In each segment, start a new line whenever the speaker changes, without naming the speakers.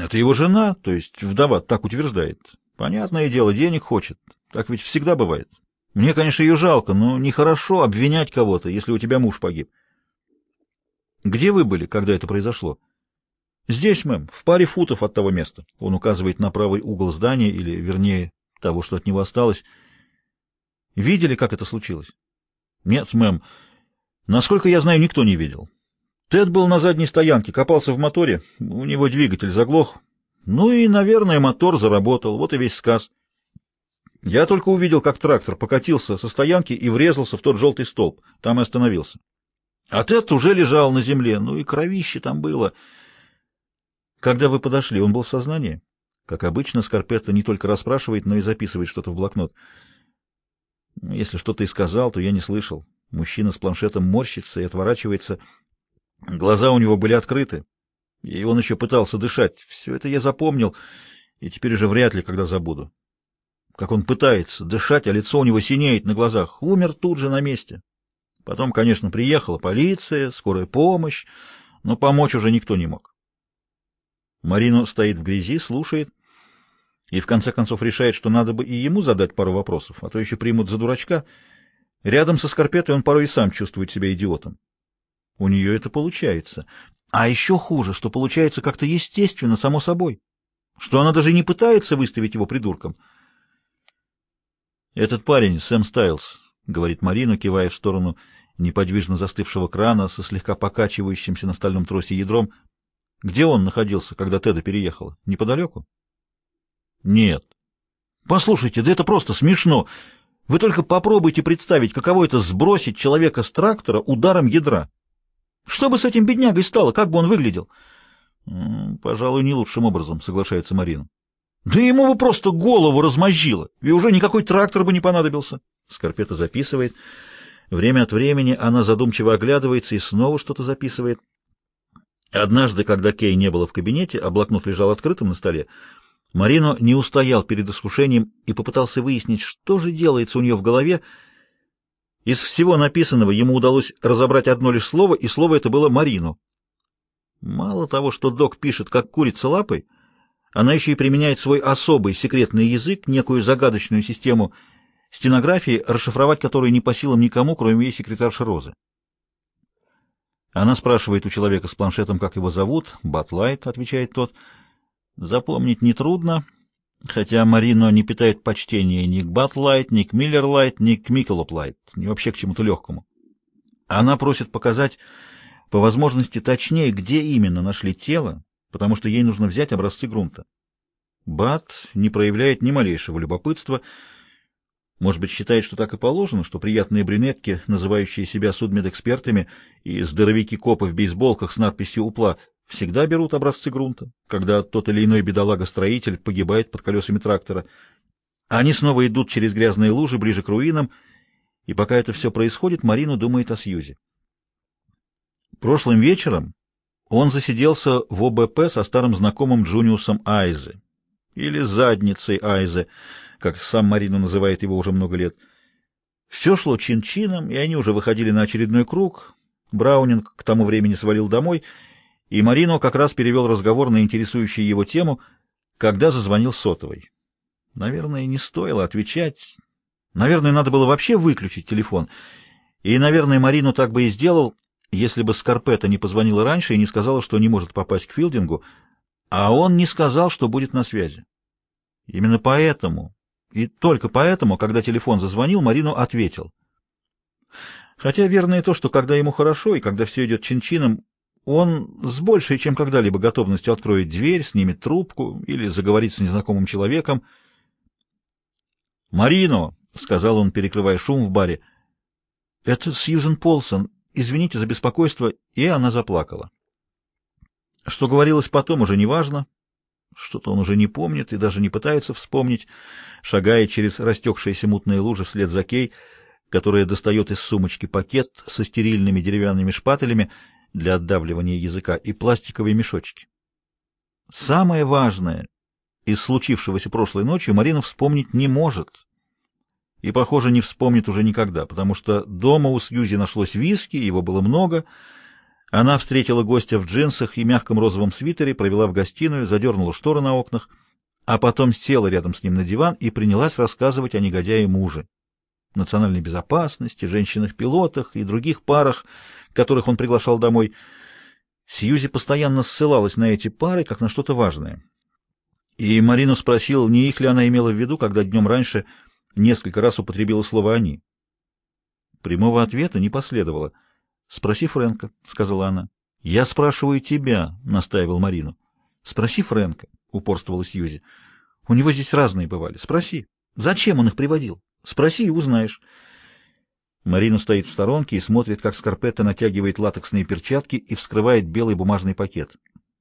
Это его жена, то есть вдова, так утверждает. Понятное дело, денег хочет. Так ведь всегда бывает. Мне, конечно, ее жалко, но нехорошо обвинять кого-то, если у тебя муж погиб. Где вы были, когда это произошло? Здесь, мэм, в паре футов от того места. Он указывает на правый угол здания, или, вернее, того, что от него осталось. Видели, как это случилось? Нет, мэм. Насколько я знаю, никто не видел. Тед был на задней стоянке, копался в моторе, у него двигатель заглох. Ну и, наверное, мотор заработал, вот и весь сказ. Я только увидел, как трактор покатился со стоянки и врезался в тот желтый столб, там и остановился. А Тед уже лежал на земле, ну и кровище там было. Когда вы подошли, он был в сознании? Как обычно, Скарпетто не только расспрашивает, но и записывает что-то в блокнот. Если что-то и сказал, то я не слышал. Мужчина с планшетом морщится и отворачивается. Глаза у него были открыты, и он еще пытался дышать. Все это я запомнил, и теперь уже вряд ли когда забуду. Как он пытается дышать, а лицо у него синеет на глазах. Умер тут же на месте. Потом, конечно, приехала полиция, скорая помощь, но помочь уже никто не мог. Марино стоит в грязи, слушает и в конце концов решает, что надо бы и ему задать пару вопросов, а то еще примут за дурачка. Рядом со Скарпеттой он порой и сам чувствует себя идиотом. У нее это получается. А еще хуже, что получается как-то естественно, само собой, что она даже не пытается выставить его придурком. «Этот парень, Сэм Стайлз», — говорит Марина, кивая в сторону неподвижно застывшего крана со слегка покачивающимся на стальном тросе ядром. «Где он находился, когда Теда переехала? Неподалеку?» «Нет». «Послушайте, да это просто смешно. Вы только попробуйте представить, каково это сбросить человека с трактора ударом ядра. Что бы с этим беднягой стало, как бы он выглядел?» «Пожалуй, не лучшим образом», — соглашается Марина. «Да ему бы просто голову размозжило, и уже никакой трактор бы не понадобился». Скарпетта записывает. Время от времени она задумчиво оглядывается и снова что-то записывает. Однажды, когда Кей не было в кабинете, а блокнот лежал открытым на столе, Марино не устоял перед искушением и попытался выяснить, что же делается у нее в голове. Из всего написанного ему удалось разобрать одно лишь слово, и слово это было «Марино». Мало того, что док пишет, как курица лапой, она еще и применяет свой особый секретный язык, некую загадочную систему стенографии, расшифровать которую не по силам никому, кроме ей секретарши Розы. Она спрашивает у человека с планшетом, как его зовут. «Батлайт», — отвечает тот. Запомнить нетрудно, хотя Марино не питает почтения ни к Батлайт, ни к Миллерлайт, ни к Микелоплайт, ни вообще к чему-то легкому. Она просит показать по возможности точнее, где именно нашли тело, потому что ей нужно взять образцы грунта. Бат не проявляет ни малейшего любопытства, может быть, считает, что так и положено, что приятные брюнетки, называющие себя судмедэкспертами, и здоровяки-копы в бейсболках с надписью «УПЛА» всегда берут образцы грунта, когда тот или иной бедолага-строитель погибает под колесами трактора. Они снова идут через грязные лужи ближе к руинам, и пока это все происходит, Марина думает о Сьюзи. Прошлым вечером он засиделся в ОБП со старым знакомым Джуниусом Айзе, или задницей Айзе, как сам Марина называет его уже много лет. Все шло чин-чином, и они уже выходили на очередной круг. Браунинг к тому времени свалил домой, и Марино как раз перевел разговор на интересующую его тему, когда зазвонил сотовый. Наверное, не стоило отвечать. Наверное, надо было вообще выключить телефон. И, наверное, Марино так бы и сделал, если бы Скарпетта не позвонила раньше и не сказала, что не может попасть к Филдингу, а он не сказал, что будет на связи. Именно поэтому, и только поэтому, когда телефон зазвонил, Марино ответил. Хотя верно и то, что когда ему хорошо и когда все идет чин-чином, он с большей, чем когда-либо готовностью откроет дверь, снимет трубку или заговорит с незнакомым человеком. «Марино», — сказал он, перекрывая шум в баре, — «это Сьюзен Полсон. Извините за беспокойство». И она заплакала. Что говорилось потом, уже не важно. Что-то он уже не помнит и даже не пытается вспомнить, шагая через растекшиеся мутные лужи вслед за Кей, которая достает из сумочки пакет со стерильными деревянными шпателями для отдавливания языка и пластиковые мешочки. Самое важное из случившегося прошлой ночью Марина вспомнить не может. И, похоже, не вспомнит уже никогда, потому что дома у Сьюзи нашлось виски, его было много, Она встретила гостя в джинсах и мягком розовом свитере, провела в гостиную, задернула шторы на окнах, а потом села рядом с ним на диван и принялась рассказывать о негодяе-муже, национальной безопасности, женщинах-пилотах и других парах, которых он приглашал домой. Сьюзи постоянно ссылалась на эти пары, как на что-то важное. И Марину спросил, не их ли она имела в виду, когда днем раньше несколько раз употребила слово «они». Прямого ответа не последовало. «Спроси Фрэнка», — сказала она. «Я спрашиваю тебя», — настаивал Марину. «Спроси Фрэнка», — упорствовала Сьюзи. «У него здесь разные бывали. Спроси. Зачем он их приводил? Спроси и узнаешь». Марина стоит в сторонке и смотрит, как Скарпетта натягивает латексные перчатки и вскрывает белый бумажный пакет.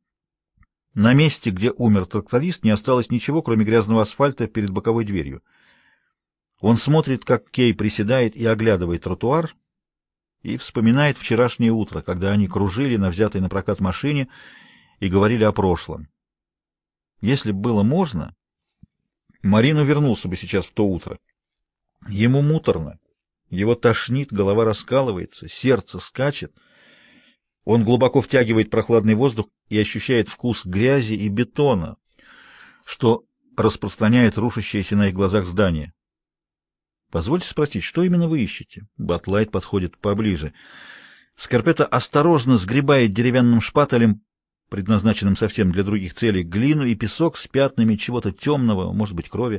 На месте, где умер тракторист, не осталось ничего, кроме грязного асфальта перед боковой дверью. Он смотрит, как Кей приседает и оглядывает тротуар, и вспоминает вчерашнее утро, когда они кружили на взятой на прокат машине и говорили о прошлом. Если бы было можно, Марину вернулся бы сейчас в то утро. Ему муторно, его тошнит, голова раскалывается, сердце скачет. Он глубоко втягивает прохладный воздух и ощущает вкус грязи и бетона, что распространяет рушащееся на их глазах здание. «Позвольте спросить, что именно вы ищете?» Батлайт подходит поближе. Скарпетта осторожно сгребает деревянным шпателем, предназначенным совсем для других целей, глину и песок с пятнами чего-то темного, может быть, крови.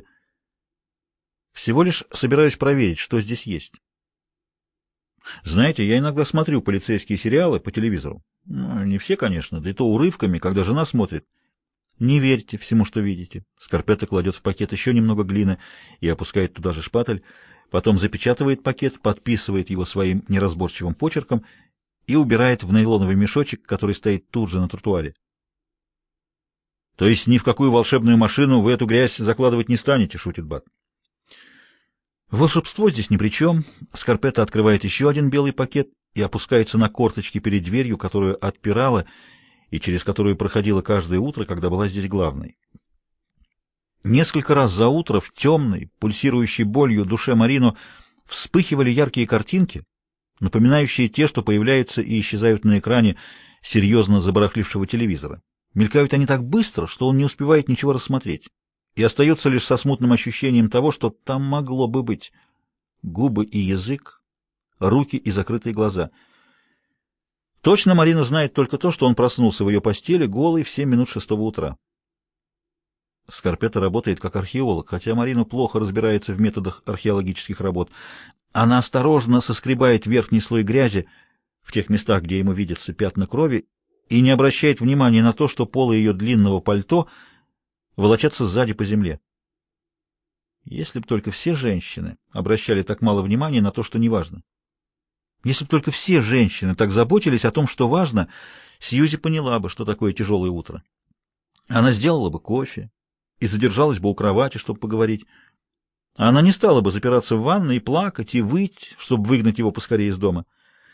«Всего лишь собираюсь проверить, что здесь есть». «Знаете, я иногда смотрю полицейские сериалы по телевизору. Ну, не все, конечно, да и то урывками, когда жена смотрит. Не верьте всему, что видите». Скарпетта кладет в пакет еще немного глины и опускает туда же шпатель, потом запечатывает пакет, подписывает его своим неразборчивым почерком и убирает в нейлоновый мешочек, который стоит тут же на тротуаре. «То есть ни в какую волшебную машину вы эту грязь закладывать не станете?» — шутит Бат. Волшебство здесь ни при чем. Скарпетта открывает еще один белый пакет и опускается на корточки перед дверью, которую отпирала и через которую проходила каждое утро, когда была здесь главной. Несколько раз за утро в темной, пульсирующей болью душе Марину вспыхивали яркие картинки, напоминающие те, что появляются и исчезают на экране серьезно забарахлившего телевизора. Мелькают они так быстро, что он не успевает ничего рассмотреть, и остается лишь со смутным ощущением того, что там могло бы быть: губы и язык, руки и закрытые глаза. Точно Марина знает только то, что он проснулся в ее постели голый в 7 минут 6 утра. Скарпетта работает как археолог, хотя Марина плохо разбирается в методах археологических работ. Она осторожно соскребает верхний слой грязи в тех местах, где ему видятся пятна крови, и не обращает внимания на то, что полы ее длинного пальто волочатся сзади по земле. Если бы только все женщины обращали так мало внимания на то, что не важно. Если бы только все женщины так заботились о том, что важно, Сьюзи поняла бы, что такое тяжелое утро. Она сделала бы кофе и задержалась бы у кровати, чтобы поговорить. Она не стала бы запираться в ванной и плакать, и выть, чтобы выгнать его поскорее из дома.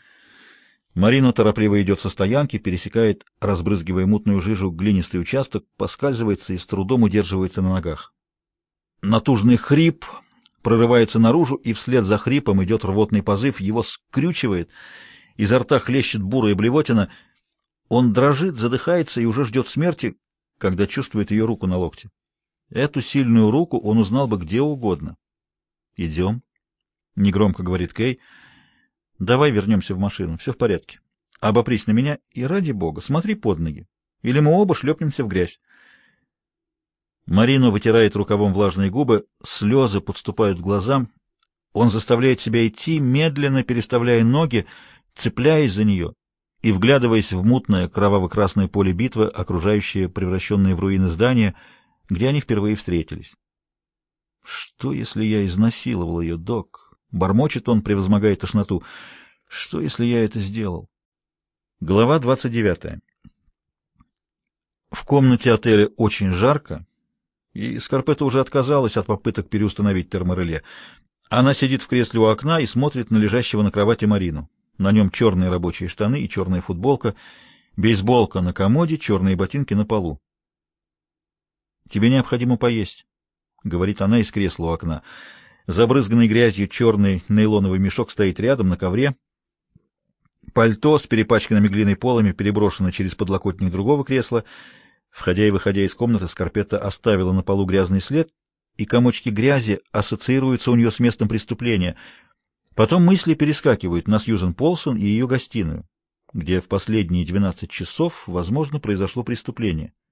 Марина торопливо идет со стоянки, пересекает, разбрызгивая мутную жижу, глинистый участок, поскальзывается и с трудом удерживается на ногах. Натужный хрип прорывается наружу, и вслед за хрипом идет рвотный позыв, его скрючивает, изо рта хлещет бурая блевотина. Он дрожит, задыхается и уже ждет смерти, когда чувствует ее руку на локте. Эту сильную руку он узнал бы где угодно. «Идем», — негромко говорит Кей. «Давай вернемся в машину, все в порядке. Обопрись на меня и, ради бога, смотри под ноги, или мы оба шлепнемся в грязь». Марина вытирает рукавом влажные губы, слезы подступают к глазам. Он заставляет себя идти, медленно переставляя ноги, цепляясь за нее и вглядываясь в мутное кроваво-красное поле битвы, окружающее превращенные в руины здания, где они впервые встретились. «Что, если я изнасиловал ее, док?» — бормочет он, превозмогая тошноту. «Что, если я это сделал?» Глава 29. В комнате отеля очень жарко, и Скарпетта уже отказалась от попыток переустановить термореле. Она сидит в кресле у окна и смотрит на лежащего на кровати Марину. На нем черные рабочие штаны и черная футболка, бейсболка на комоде, черные ботинки на полу. «Тебе необходимо поесть», — говорит она из кресла у окна. Забрызганный грязью черный нейлоновый мешок стоит рядом на ковре. Пальто с перепачканными глиной полами переброшено через подлокотник другого кресла. Входя и выходя из комнаты, Скарпетта оставила на полу грязный след, и комочки грязи ассоциируются у нее с местом преступления. Потом мысли перескакивают на Сьюзен Полсон и ее гостиную, где в последние 12 часов, возможно, произошло преступление.